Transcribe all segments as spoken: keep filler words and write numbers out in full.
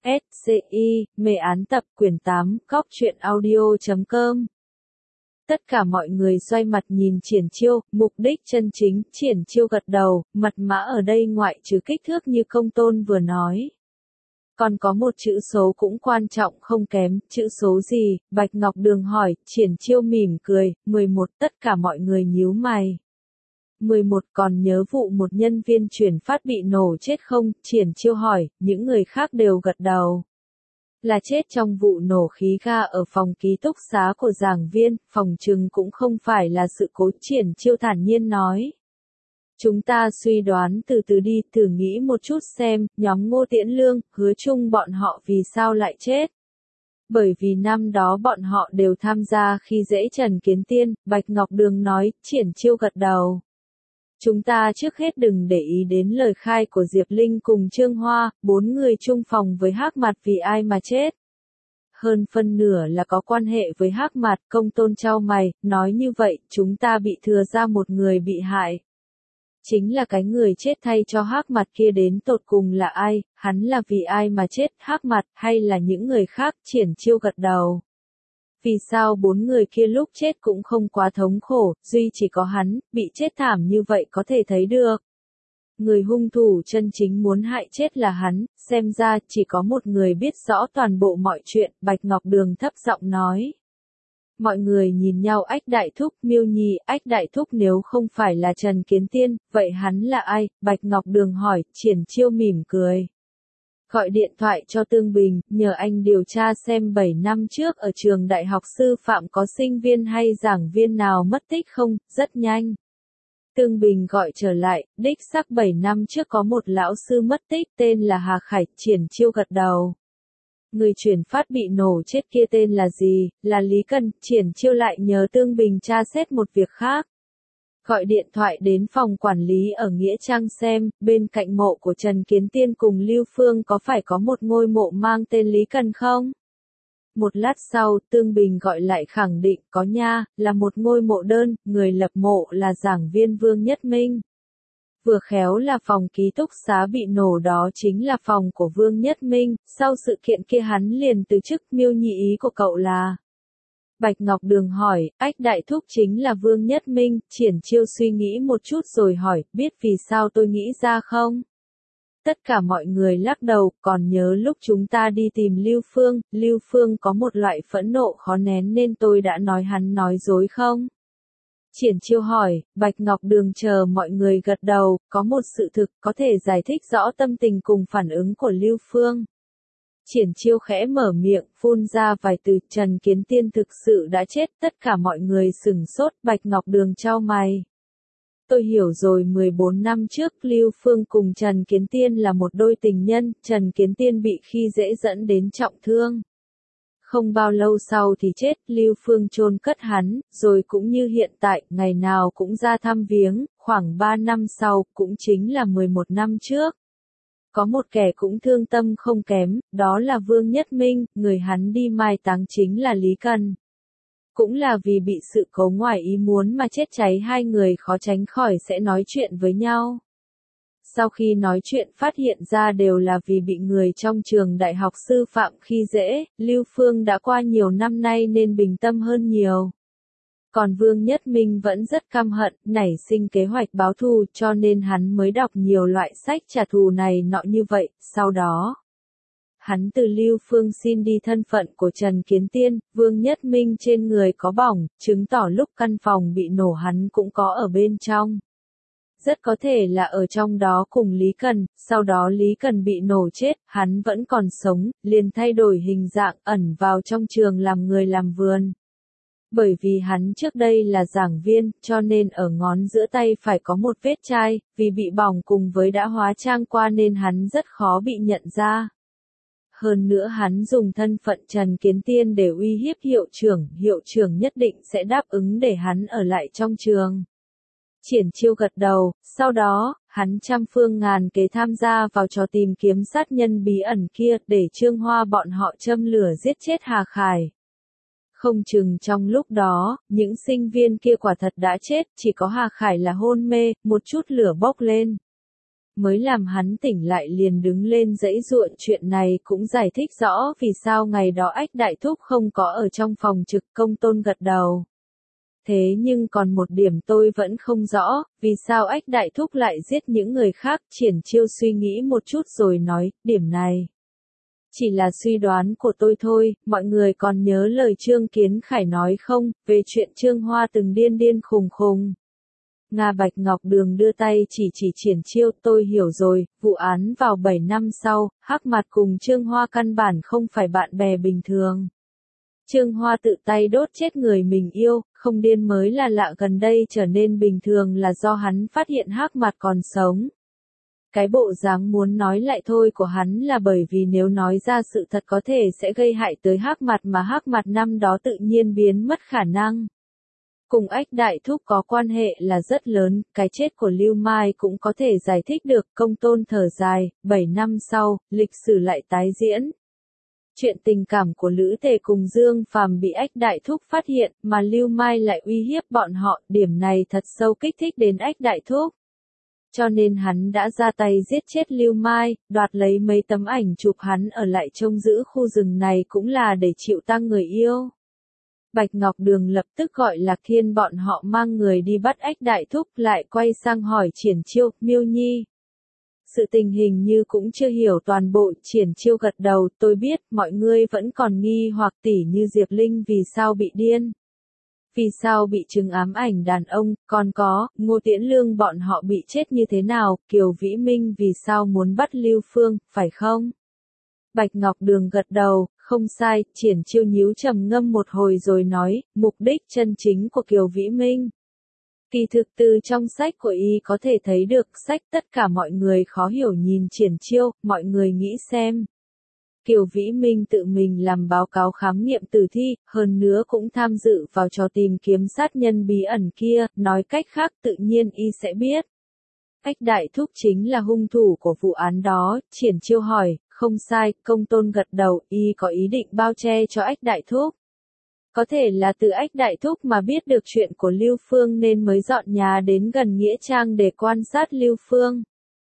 S C I, mê án tập quyển tám, cóc truyện audio chấm com. Tất cả mọi người xoay mặt nhìn Triển Chiêu, mục đích chân chính, Triển Chiêu gật đầu, mật mã ở đây ngoại trừ kích thước như Công Tôn vừa nói. Còn có một chữ số cũng quan trọng không kém, chữ số gì, Bạch Ngọc Đường hỏi, Triển Chiêu mỉm cười, mười một, tất cả mọi người nhíu mày. mười một còn nhớ vụ một nhân viên chuyển phát bị nổ chết không, Triển Chiêu hỏi, những người khác đều gật đầu. Là chết trong vụ nổ khí ga ở phòng ký túc xá của giảng viên, phòng trừng cũng không phải là sự cố, Triển Chiêu thản nhiên nói. Chúng ta suy đoán từ từ đi, thử nghĩ một chút xem, nhóm Ngô Tiễn Lương, Hứa Trung bọn họ vì sao lại chết. Bởi vì năm đó bọn họ đều tham gia khi dễ Trần Kiến Tiên, Bạch Ngọc Đường nói, Triển Chiêu gật đầu. Chúng ta trước hết đừng để ý đến lời khai của Diệp Linh cùng Trương Hoa, bốn người chung phòng với Hắc Mặt vì ai mà chết. Hơn phân nửa là có quan hệ với Hắc Mặt, Công Tôn chau mày, nói như vậy, chúng ta bị thừa ra một người bị hại. Chính là cái người chết thay cho Hắc Mặt kia đến tột cùng là ai, hắn là vì ai mà chết, Hắc Mặt hay là những người khác, Triển Chiêu gật đầu. Vì sao bốn người kia lúc chết cũng không quá thống khổ, duy chỉ có hắn, bị chết thảm như vậy có thể thấy được. Người hung thủ chân chính muốn hại chết là hắn, xem ra chỉ có một người biết rõ toàn bộ mọi chuyện, Bạch Ngọc Đường thấp giọng nói. Mọi người nhìn nhau, Ách Đại Thúc, Miêu Nhi, Ách Đại Thúc nếu không phải là Trần Kiến Tiên, vậy hắn là ai? Bạch Ngọc Đường hỏi, Triển Chiêu mỉm cười. Gọi điện thoại cho Tương Bình, nhờ anh điều tra xem bảy năm trước ở trường đại học sư phạm có sinh viên hay giảng viên nào mất tích không, rất nhanh. Tương Bình gọi trở lại, đích xác bảy năm trước có một lão sư mất tích tên là Hà Khải, Triển Chiêu gật đầu. Người chuyển phát bị nổ chết kia tên là gì, là Lý Cần, Triển Chiêu lại nhờ Tương Bình tra xét một việc khác. Gọi điện thoại đến phòng quản lý ở Nghĩa Trang xem, bên cạnh mộ của Trần Kiến Tiên cùng Lưu Phương có phải có một ngôi mộ mang tên Lý Cần không? Một lát sau, Tương Bình gọi lại khẳng định, có nha, là một ngôi mộ đơn, người lập mộ là giảng viên Vương Nhất Minh. Vừa khéo là phòng ký túc xá bị nổ đó chính là phòng của Vương Nhất Minh, sau sự kiện kia hắn liền từ chức. Miêu Nhi, ý của cậu là... Bạch Ngọc Đường hỏi, Ách Đại Thúc chính là Vương Nhất Minh, Triển Chiêu suy nghĩ một chút rồi hỏi, biết vì sao tôi nghĩ ra không? Tất cả mọi người lắc đầu, còn nhớ lúc chúng ta đi tìm Lưu Phương, Lưu Phương có một loại phẫn nộ khó nén nên tôi đã nói hắn nói dối không? Triển Chiêu hỏi, Bạch Ngọc Đường chờ mọi người gật đầu, có một sự thực có thể giải thích rõ tâm tình cùng phản ứng của Lưu Phương. Triển Chiêu khẽ mở miệng, phun ra vài từ, Trần Kiến Tiên thực sự đã chết, tất cả mọi người sửng sốt, Bạch Ngọc Đường chau mày. Tôi hiểu rồi, mười bốn năm trước, Lưu Phương cùng Trần Kiến Tiên là một đôi tình nhân, Trần Kiến Tiên bị khi dễ dẫn đến trọng thương. Không bao lâu sau thì chết, Lưu Phương chôn cất hắn, rồi cũng như hiện tại, ngày nào cũng ra thăm viếng, khoảng ba năm sau, cũng chính là mười một năm trước. Có một kẻ cũng thương tâm không kém, đó là Vương Nhất Minh, người hắn đi mai táng chính là Lý Cần. Cũng là vì bị sự cố ngoài ý muốn mà chết cháy, hai người khó tránh khỏi sẽ nói chuyện với nhau. Sau khi nói chuyện phát hiện ra đều là vì bị người trong trường đại học sư phạm khi dễ, Lưu Phương đã qua nhiều năm nay nên bình tâm hơn nhiều. Còn Vương Nhất Minh vẫn rất căm hận, nảy sinh kế hoạch báo thù cho nên hắn mới đọc nhiều loại sách trả thù này nọ như vậy, sau đó. Hắn từ Lưu Phương xin đi thân phận của Trần Kiến Tiên, Vương Nhất Minh trên người có bỏng, chứng tỏ lúc căn phòng bị nổ hắn cũng có ở bên trong. Rất có thể là ở trong đó cùng Lý Cần, sau đó Lý Cần bị nổ chết, hắn vẫn còn sống, liền thay đổi hình dạng ẩn vào trong trường làm người làm vườn. Bởi vì hắn trước đây là giảng viên, cho nên ở ngón giữa tay phải có một vết chai, vì bị bỏng cùng với đã hóa trang qua nên hắn rất khó bị nhận ra. Hơn nữa hắn dùng thân phận Trần Kiến Tiên để uy hiếp hiệu trưởng, hiệu trưởng nhất định sẽ đáp ứng để hắn ở lại trong trường. Triển Chiêu gật đầu, sau đó, hắn trăm phương ngàn kế tham gia vào trò tìm kiếm sát nhân bí ẩn kia, để Trương Hoa bọn họ châm lửa giết chết Hà Khải. Không chừng trong lúc đó, những sinh viên kia quả thật đã chết, chỉ có Hà Khải là hôn mê, một chút lửa bốc lên. mới làm hắn tỉnh lại liền đứng lên giãy giụa. Chuyện này cũng giải thích rõ vì sao ngày đó Ách Đại Thúc không có ở trong phòng trực. Công Tôn gật đầu. Thế nhưng còn một điểm tôi vẫn không rõ, vì sao Ách Đại Thúc lại giết những người khác. Triển Chiêu suy nghĩ một chút rồi nói, điểm này chỉ là suy đoán của tôi thôi. Mọi người còn nhớ lời Trương Kiến Khải nói không, về chuyện Trương Hoa từng điên điên khùng khùng. Nga Bạch Ngọc Đường đưa tay chỉ chỉ Triển Chiêu, tôi hiểu rồi, vụ án vào bảy năm sau, Hắc Mặt cùng Trương Hoa căn bản không phải bạn bè bình thường. Trương Hoa tự tay đốt chết người mình yêu, không điên mới là lạ, gần đây trở nên bình thường là do hắn phát hiện Hắc Mặt còn sống. Cái bộ dáng muốn nói lại thôi của hắn là bởi vì nếu nói ra sự thật có thể sẽ gây hại tới Hắc Mặt, mà Hắc Mặt năm đó tự nhiên biến mất khả năng cùng Ách Đại Thúc có quan hệ là rất lớn. Cái chết của Lưu Mai cũng có thể giải thích được. Công Tôn thở dài, bảy năm sau, lịch sử lại tái diễn. Chuyện tình cảm của Lữ Tề cùng Dương Phàm bị Ách Đại Thúc phát hiện, mà Lưu Mai lại uy hiếp bọn họ, điểm này thật sâu kích thích đến Ách Đại Thúc. Cho nên hắn đã ra tay giết chết Lưu Mai, đoạt lấy mấy tấm ảnh chụp hắn ở lại trông giữ khu rừng này cũng là để chịu tang người yêu. Bạch Ngọc Đường lập tức gọi Lạc Thiên bọn họ mang người đi bắt Ách Đại Thúc, lại quay sang hỏi Triển Chiêu, Miêu Nhi. Sự tình hình như cũng chưa hiểu toàn bộ. Triển Chiêu gật đầu, tôi biết, mọi người vẫn còn nghi hoặc tỉ như Diệp Linh vì sao bị điên. Vì sao bị chứng ám ảnh đàn ông, còn có, Ngô Tiễn Lương bọn họ bị chết như thế nào, Kiều Vĩ Minh vì sao muốn bắt Lưu Phương, phải không? Bạch Ngọc Đường gật đầu, không sai. Triển Chiêu nhíu trầm ngâm một hồi rồi nói, mục đích chân chính của Kiều Vĩ Minh. Kỳ thực từ trong sách của y có thể thấy được. Sách tất cả mọi người khó hiểu nhìn Triển Chiêu, mọi người nghĩ xem. Kiều Vĩ Minh tự mình làm báo cáo khám nghiệm tử thi, hơn nữa cũng tham dự vào trò tìm kiếm sát nhân bí ẩn kia, nói cách khác tự nhiên y sẽ biết. Ách Đại Thúc chính là hung thủ của vụ án đó. Triển Chiêu hỏi, không sai. Công Tôn gật đầu, y có ý định bao che cho Ách Đại Thúc. Có thể là từ Ách Đại Thúc mà biết được chuyện của Lưu Phương nên mới dọn nhà đến gần Nghĩa Trang để quan sát Lưu Phương.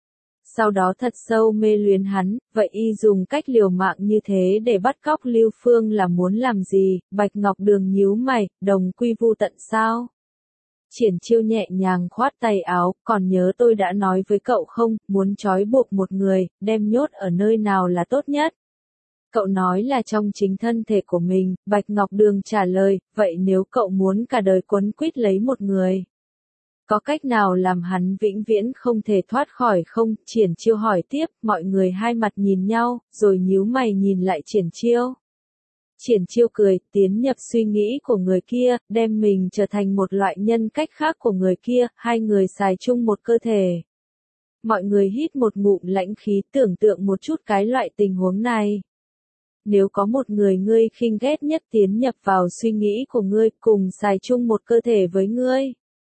Sau đó thật sâu mê luyến hắn, vậy y dùng cách liều mạng như thế để bắt cóc Lưu Phương là muốn làm gì? Bạch Ngọc Đường nhíu mày, đồng quy vu tận sao? Triển Chiêu nhẹ nhàng khoát tay áo, còn nhớ tôi đã nói với cậu không, muốn trói buộc một người, đem nhốt ở nơi nào là tốt nhất? Cậu nói là trong chính thân thể của mình. Bạch Ngọc Đường trả lời, vậy nếu cậu muốn cả đời quấn quýt lấy một người, có cách nào làm hắn vĩnh viễn không thể thoát khỏi không? Triển Chiêu hỏi tiếp, mọi người hai mặt nhìn nhau, rồi nhíu mày nhìn lại Triển Chiêu. Triển Chiêu cười, tiến nhập suy nghĩ của người kia, đem mình trở thành một loại nhân cách khác của người kia, hai người xài chung một cơ thể. Mọi người hít một ngụm lãnh khí, tưởng tượng một chút cái loại tình huống này. Nếu có một người ngươi khinh ghét nhất tiến nhập vào suy nghĩ của ngươi, cùng xài chung một cơ thể với ngươi,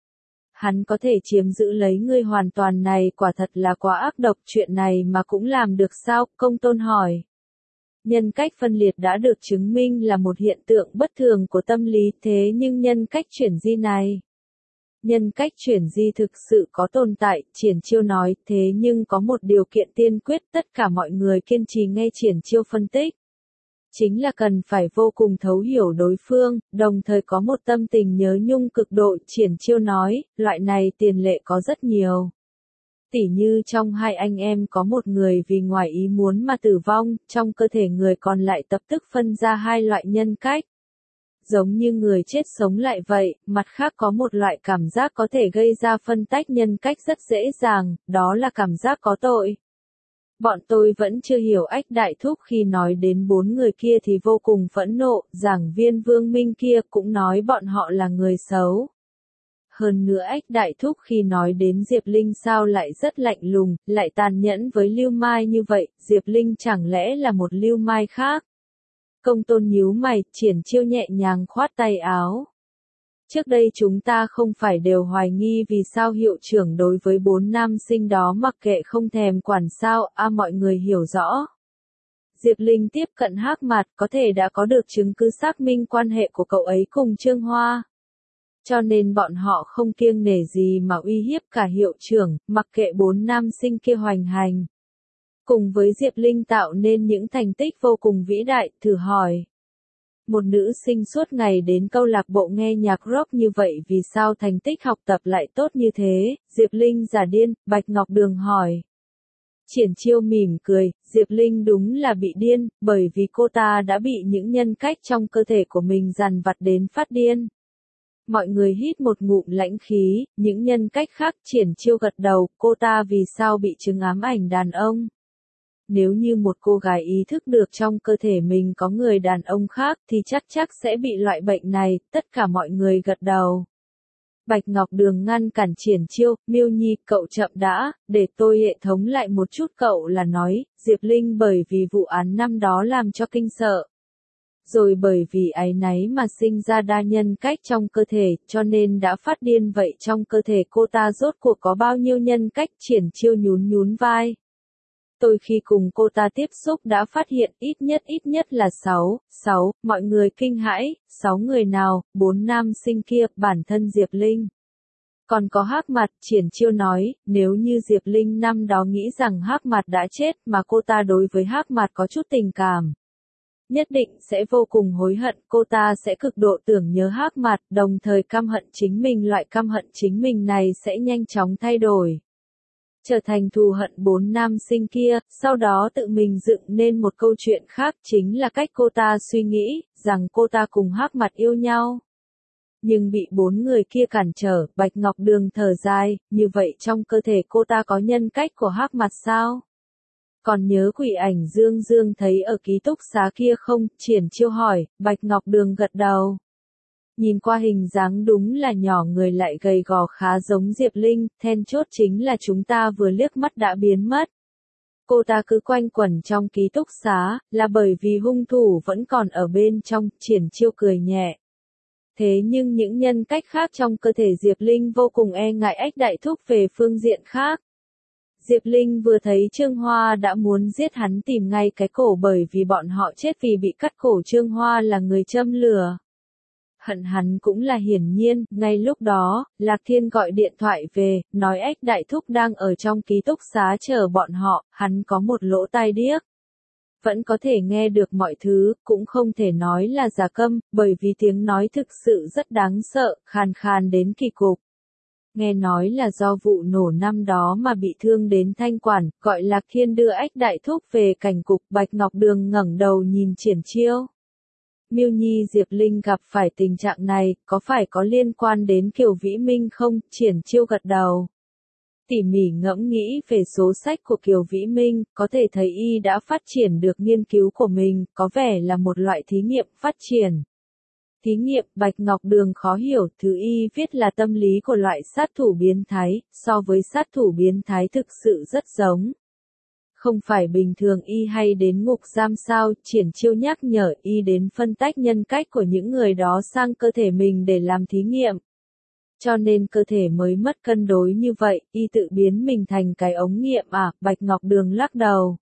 hắn có thể chiếm giữ lấy ngươi hoàn toàn, này quả thật là quá ác độc. Chuyện này mà cũng làm được sao? Công Tôn hỏi. Nhân cách phân liệt đã được chứng minh là một hiện tượng bất thường của tâm lý, thế nhưng nhân cách chuyển di này, nhân cách chuyển di thực sự có tồn tại. Triển Chiêu nói, thế nhưng có một điều kiện tiên quyết. Tất cả mọi người kiên trì nghe Triển Chiêu phân tích. Chính là cần phải vô cùng thấu hiểu đối phương, đồng thời có một tâm tình nhớ nhung cực độ. Triển Chiêu nói, loại này tiền lệ có rất nhiều. Tỉ như trong hai anh em có một người vì ngoài ý muốn mà tử vong, trong cơ thể người còn lại tập tức phân ra hai loại nhân cách. Giống như người chết sống lại vậy, mặt khác có một loại cảm giác có thể gây ra phân tách nhân cách rất dễ dàng, đó là cảm giác có tội. Bọn tôi vẫn chưa hiểu Ách Đại Thúc khi nói đến bốn người kia thì vô cùng phẫn nộ, giảng viên Vương Minh kia cũng nói bọn họ là người xấu. Hơn nữa Ách Đại Thúc khi nói đến Diệp Linh sao lại rất lạnh lùng, lại tàn nhẫn với Lưu Mai như vậy, Diệp Linh chẳng lẽ là một Lưu Mai khác? Công Tôn nhíu mày, Triển Chiêu nhẹ nhàng khoát tay áo. Trước đây chúng ta không phải đều hoài nghi vì sao hiệu trưởng đối với bốn nam sinh đó mặc kệ không thèm quản sao, a à, mọi người hiểu rõ. Diệp Linh tiếp cận Hắc Mặt, có thể đã có được chứng cứ xác minh quan hệ của cậu ấy cùng Trương Hoa. Cho nên bọn họ không kiêng nể gì mà uy hiếp cả hiệu trưởng, mặc kệ bốn nam sinh kia hoành hành. Cùng với Diệp Linh tạo nên những thành tích vô cùng vĩ đại, thử hỏi. Một nữ sinh suốt ngày đến câu lạc bộ nghe nhạc rock như vậy vì sao thành tích học tập lại tốt như thế, Diệp Linh giả điên, Bạch Ngọc Đường hỏi. Triển Chiêu mỉm cười, Diệp Linh đúng là bị điên, bởi vì cô ta đã bị những nhân cách trong cơ thể của mình dằn vặt đến phát điên. Mọi người hít một ngụm lãnh khí, những nhân cách khác. Triển Chiêu gật đầu, cô ta vì sao bị chứng ám ảnh đàn ông? Nếu như một cô gái ý thức được trong cơ thể mình có người đàn ông khác thì chắc chắc sẽ bị loại bệnh này, tất cả mọi người gật đầu. Bạch Ngọc Đường ngăn cản Triển Chiêu, Miêu Nhi, cậu chậm đã, để tôi hệ thống lại một chút. Cậu là nói, Diệp Linh bởi vì vụ án năm đó làm cho kinh sợ. Rồi bởi vì áy náy mà sinh ra đa nhân cách trong cơ thể, cho nên đã phát điên. Vậy trong cơ thể cô ta rốt cuộc có bao nhiêu nhân cách? Triển Chiêu nhún nhún vai. Tôi khi cùng cô ta tiếp xúc đã phát hiện ít nhất ít nhất là sáu, sáu, mọi người kinh hãi, sáu người nào, bốn nam sinh kia, bản thân Diệp Linh. Còn có Hắc Mặt, Triển Chiêu nói, nếu như Diệp Linh năm đó nghĩ rằng Hắc Mặt đã chết mà cô ta đối với Hắc Mặt có chút tình cảm. Nhất định sẽ vô cùng hối hận, cô ta sẽ cực độ tưởng nhớ Hắc Mặt, đồng thời căm hận chính mình. Loại căm hận chính mình này sẽ nhanh chóng thay đổi. Trở thành thù hận bốn nam sinh kia, sau đó tự mình dựng nên một câu chuyện khác, chính là cách cô ta suy nghĩ, rằng cô ta cùng Hắc Mặt yêu nhau. Nhưng bị bốn người kia cản trở, Bạch Ngọc Đường thở dài, như vậy trong cơ thể cô ta có nhân cách của Hắc Mặt sao? Còn nhớ quỷ ảnh Dương Dương thấy ở ký túc xá kia không? Triển Chiêu hỏi, Bạch Ngọc Đường gật đầu. Nhìn qua hình dáng đúng là nhỏ người lại gầy gò khá giống Diệp Linh, then chốt chính là chúng ta vừa liếc mắt đã biến mất. Cô ta cứ quanh quẩn trong ký túc xá, là bởi vì hung thủ vẫn còn ở bên trong. Triển Chiêu cười nhẹ. Thế nhưng những nhân cách khác trong cơ thể Diệp Linh vô cùng e ngại Ách Đại Thúc về phương diện khác. Diệp Linh vừa thấy Trương Hoa đã muốn giết hắn tìm ngay cái cổ, bởi vì bọn họ chết vì bị cắt cổ. Trương Hoa là người châm lửa. Hận hắn cũng là hiển nhiên. Ngay lúc đó, Lạc Thiên gọi điện thoại về, nói Ách Đại Thúc đang ở trong ký túc xá chờ bọn họ. Hắn có một lỗ tai điếc, vẫn có thể nghe được mọi thứ, cũng không thể nói là giả câm, bởi vì tiếng nói thực sự rất đáng sợ, khàn khàn đến kỳ cục. Nghe nói là do vụ nổ năm đó mà bị thương đến thanh quản, gọi Lạc Thiên đưa Ách Đại Thúc về cảnh cục. Bạch Ngọc Đường ngẩng đầu nhìn Triển Chiêu. Miêu Nhi, Diệp Linh gặp phải tình trạng này, có phải có liên quan đến Kiều Vĩ Minh không? Triển Chiêu gật đầu. Tỉ mỉ ngẫm nghĩ về số sách của Kiều Vĩ Minh, có thể thấy y đã phát triển được nghiên cứu của mình, có vẻ là một loại thí nghiệm phát triển. Thí nghiệm, Bạch Ngọc Đường khó hiểu, thứ y viết là tâm lý của loại sát thủ biến thái, so với sát thủ biến thái thực sự rất giống. Không phải bình thường y hay đến ngục giam sao? Triển Chiêu nhắc nhở, y đến phân tách nhân cách của những người đó sang cơ thể mình để làm thí nghiệm. Cho nên cơ thể mới mất cân đối như vậy, y tự biến mình thành cái ống nghiệm à? Bạch Ngọc Đường lắc đầu.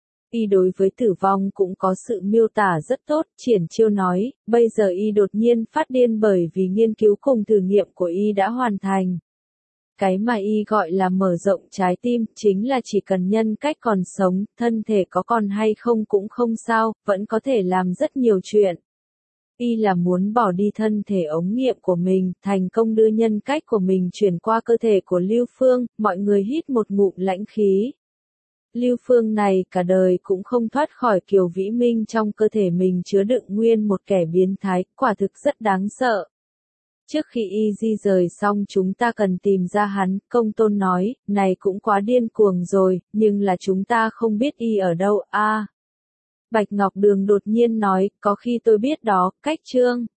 Y đối với tử vong cũng có sự miêu tả rất tốt. Triển Chiêu nói, bây giờ y đột nhiên phát điên bởi vì nghiên cứu cùng thử nghiệm của y đã hoàn thành. Cái mà y gọi là mở rộng trái tim, chính là chỉ cần nhân cách còn sống, thân thể có còn hay không cũng không sao, vẫn có thể làm rất nhiều chuyện. Y là muốn bỏ đi thân thể ống nghiệm của mình, thành công đưa nhân cách của mình chuyển qua cơ thể của Lưu Phương. Mọi người hít một ngụm lãnh khí. Lưu Phương này cả đời cũng không thoát khỏi Kiều Vĩ Minh, trong cơ thể mình chứa đựng nguyên một kẻ biến thái, quả thực rất đáng sợ. Trước khi y di rời xong chúng ta cần tìm ra hắn, Công Tôn nói, này cũng quá điên cuồng rồi, nhưng là chúng ta không biết y ở đâu a. À, Bạch Ngọc Đường đột nhiên nói, có khi tôi biết đó, cách Trương